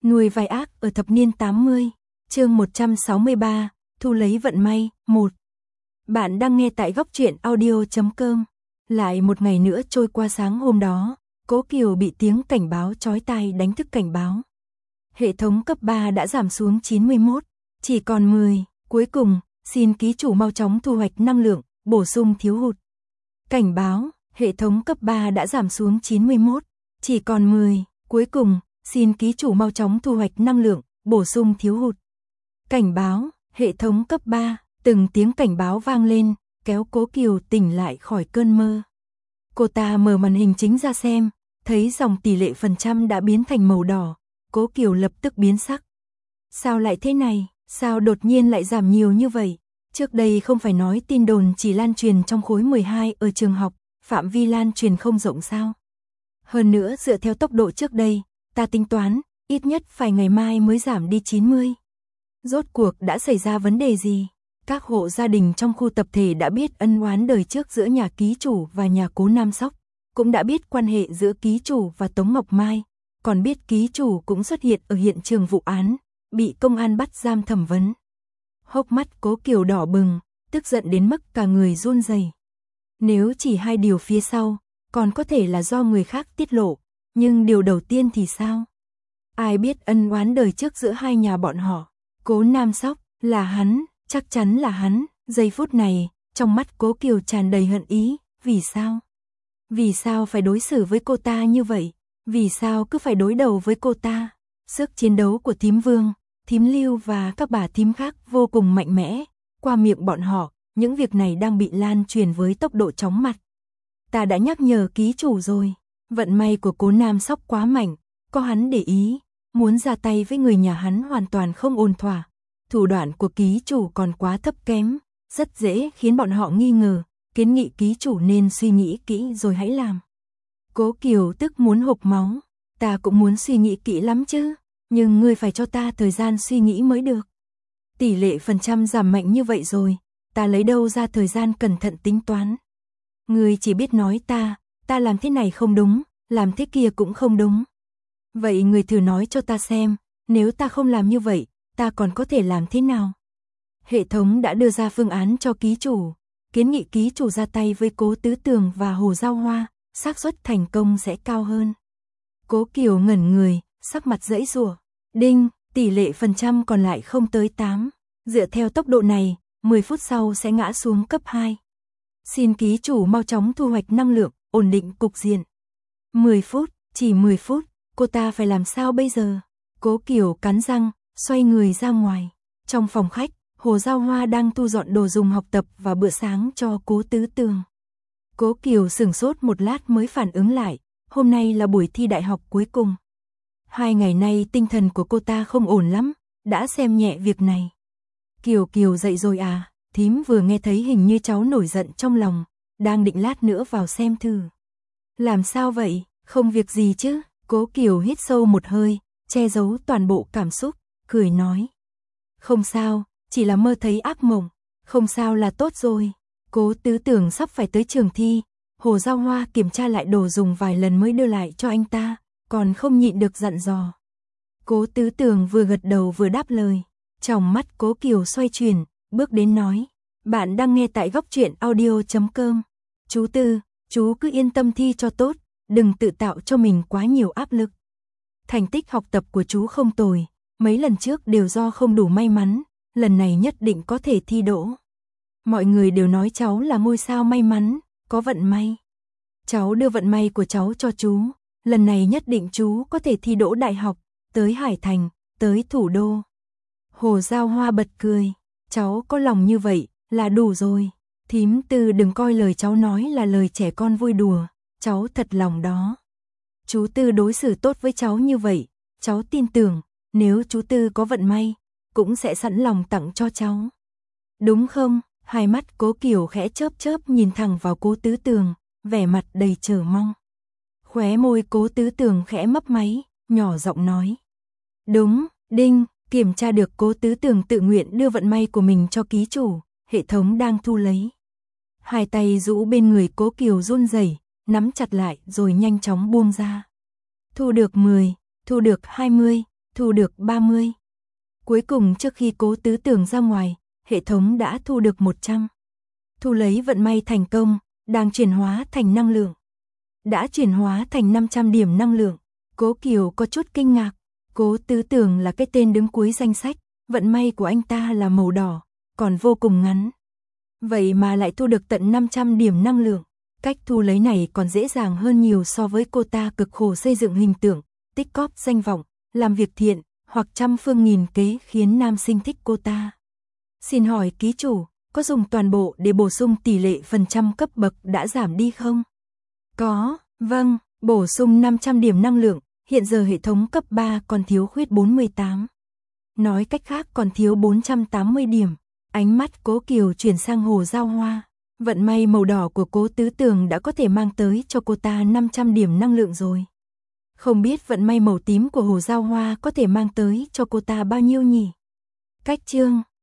Nuôi vai ác ở thập niên 80, chương 163, thu lấy vận may, 1. Bạn đang nghe tại góc truyện audio.com. Lại một ngày nữa trôi qua. Sáng hôm đó, Cố Kiều bị tiếng cảnh báo chói tai đánh thức cảnh báo. Hệ thống cấp 3 đã giảm xuống 91, chỉ còn 10, cuối cùng, xin ký chủ mau chóng thu hoạch năng lượng, bổ sung thiếu hụt. Cảnh báo, hệ thống cấp 3 đã giảm xuống 91, chỉ còn 10, cuối cùng, xin ký chủ mau chóng thu hoạch năng lượng, bổ sung thiếu hụt. Cảnh báo, hệ thống cấp 3, từng tiếng cảnh báo vang lên, kéo Cố Kiều tỉnh lại khỏi cơn mơ. Cô ta mở màn hình chính ra xem, thấy dòng tỷ lệ phần trăm đã biến thành màu đỏ, Cố Kiều lập tức biến sắc. Sao lại thế này, sao đột nhiên lại giảm nhiều như vậy? Trước đây không phải nói tin đồn chỉ lan truyền trong khối 12 ở trường học, phạm vi lan truyền không rộng sao? Hơn nữa dựa theo tốc độ trước đây, ta tính toán, ít nhất phải ngày mai mới giảm đi 90. Rốt cuộc đã xảy ra vấn đề gì? Các hộ gia đình trong khu tập thể đã biết ân oán đời trước giữa nhà ký chủ và nhà Cố Nam Sóc, cũng đã biết quan hệ giữa ký chủ và Tống Ngọc Mai, còn biết ký chủ cũng xuất hiện ở hiện trường vụ án, bị công an bắt giam thẩm vấn. Hốc mắt Cố Kiều đỏ bừng, tức giận đến mức cả người run rẩy. Nếu chỉ hai điều phía sau, còn có thể là do người khác tiết lộ, nhưng điều đầu tiên thì sao? Ai biết ân oán đời trước giữa hai nhà bọn họ? Cố Nam Sóc, là hắn, chắc chắn là hắn. Giây phút này, trong mắt Cố Kiều tràn đầy hận ý, vì sao? Vì sao phải đối xử với cô ta như vậy? Vì sao cứ phải đối đầu với cô ta? Sức chiến đấu của thím Vương, thím Lưu và các bà thím khác vô cùng mạnh mẽ, qua miệng bọn họ, những việc này đang bị lan truyền với tốc độ chóng mặt. Ta đã nhắc nhở ký chủ rồi, vận may của Cố Nam Sóc quá mạnh, có hắn để ý, muốn ra tay với người nhà hắn hoàn toàn không ổn thỏa. Thủ đoạn của ký chủ còn quá thấp kém, rất dễ khiến bọn họ nghi ngờ, kiến nghị ký chủ nên suy nghĩ kỹ rồi hãy làm. Cố Kiều tức muốn hộc máu, ta cũng muốn suy nghĩ kỹ lắm chứ, nhưng ngươi phải cho ta thời gian suy nghĩ mới được. Tỷ lệ phần trăm giảm mạnh như vậy rồi, ta lấy đâu ra thời gian cẩn thận tính toán. Ngươi chỉ biết nói ta làm thế này không đúng, làm thế kia cũng không đúng. Vậy ngươi thử nói cho ta xem, nếu ta không làm như vậy, ta còn có thể làm thế nào? Hệ thống đã đưa ra phương án cho ký chủ, kiến nghị ký chủ ra tay với Cố Tứ Tường và Hồ Giao Hoa, xác suất thành công sẽ cao hơn. Cố Kiều ngẩn người, sắc mặt giãy giụa. Đinh, tỷ lệ phần trăm còn lại không tới 8. Dựa theo tốc độ này, 10 phút sau sẽ ngã xuống cấp 2. Xin ký chủ mau chóng thu hoạch năng lượng, ổn định cục diện. 10 phút, chỉ 10 phút, cô ta phải làm sao bây giờ? Cố Kiều cắn răng, xoay người ra ngoài. Trong phòng khách, Hồ Giao Hoa đang thu dọn đồ dùng học tập và bữa sáng cho Cố Tứ Tường. Cố Kiều sửng sốt một lát mới phản ứng lại, hôm nay là buổi thi đại học cuối cùng. 2 ngày nay tinh thần của cô ta không ổn lắm, đã xem nhẹ việc này. Kiều dậy rồi à? Thím vừa nghe thấy hình như cháu nổi giận trong lòng, đang định lát nữa vào xem thử. Làm sao vậy? Không việc gì chứ? Cố Kiều hít sâu một hơi, che giấu toàn bộ cảm xúc, cười nói. Không sao, chỉ là mơ thấy ác mộng, không sao là tốt rồi. Cố Tứ Tường sắp phải tới trường thi, Hồ Giao Hoa kiểm tra lại đồ dùng vài lần mới đưa lại cho anh ta, còn không nhịn được dặn dò. Cố Tứ Tường vừa gật đầu vừa đáp lời, trong mắt Cố Kiều xoay chuyển, bước đến nói. Bạn đang nghe tại góc truyện audio.com. Chú Tư, chú cứ yên tâm thi cho tốt, đừng tự tạo cho mình quá nhiều áp lực. Thành tích học tập của chú không tồi, mấy lần trước đều do không đủ may mắn, lần này nhất định có thể thi đỗ. Mọi người đều nói cháu là ngôi sao may mắn, có vận may. Cháu đưa vận may của cháu cho chú, lần này nhất định chú có thể thi đỗ đại học, tới Hải Thành, tới thủ đô. Hồ Giao Hoa bật cười, cháu có lòng như vậy là đủ rồi. Thím Tư đừng coi lời cháu nói là lời trẻ con vui đùa, cháu thật lòng đó. Chú Tư đối xử tốt với cháu như vậy, cháu tin tưởng, nếu chú Tư có vận may, cũng sẽ sẵn lòng tặng cho cháu. Đúng không? Hai mắt Cố Kiều khẽ chớp nhìn thẳng vào Cố Tứ Tường, vẻ mặt đầy chờ mong. Khóe môi Cố Tứ Tường khẽ mấp máy, nhỏ giọng nói. Đúng, đinh, kiểm tra được Cố Tứ Tường tự nguyện đưa vận may của mình cho ký chủ, hệ thống đang thu lấy. Hai tay rũ bên người Cố Kiều run rẩy, nắm chặt lại rồi nhanh chóng buông ra. Thu được 10, thu được 20, thu được 30. Cuối cùng trước khi Cố Tứ Tưởng ra ngoài, hệ thống đã thu được 100. Thu lấy vận may thành công, đang chuyển hóa thành năng lượng. Đã chuyển hóa thành 500 điểm năng lượng. Cố Kiều có chút kinh ngạc. Cố Tứ Tưởng là cái tên đứng cuối danh sách, vận may của anh ta là màu đỏ, còn vô cùng ngắn. Vậy mà lại thu được tận 500 điểm năng lượng. Cách thu lấy này còn dễ dàng hơn nhiều so với cô ta cực khổ xây dựng hình tượng, tích cóp danh vọng, làm việc thiện, hoặc trăm phương nghìn kế khiến nam sinh thích cô ta. Xin hỏi ký chủ, có dùng toàn bộ để bổ sung tỷ lệ phần trăm cấp bậc đã giảm đi không? Có, vâng, bổ sung 500 điểm năng lượng, hiện giờ hệ thống cấp 3 còn thiếu khuyết 48. Nói cách khác còn thiếu 480 điểm. Ánh mắt Cố Kiều chuyển sang Hồ Giao Hoa. Vận may màu đỏ của Cố Tứ Tưởng đã có thể mang tới cho cô ta 500 điểm năng lượng rồi. Không biết vận may màu tím của Hồ Giao Hoa có thể mang tới cho cô ta bao nhiêu nhỉ? Cách chương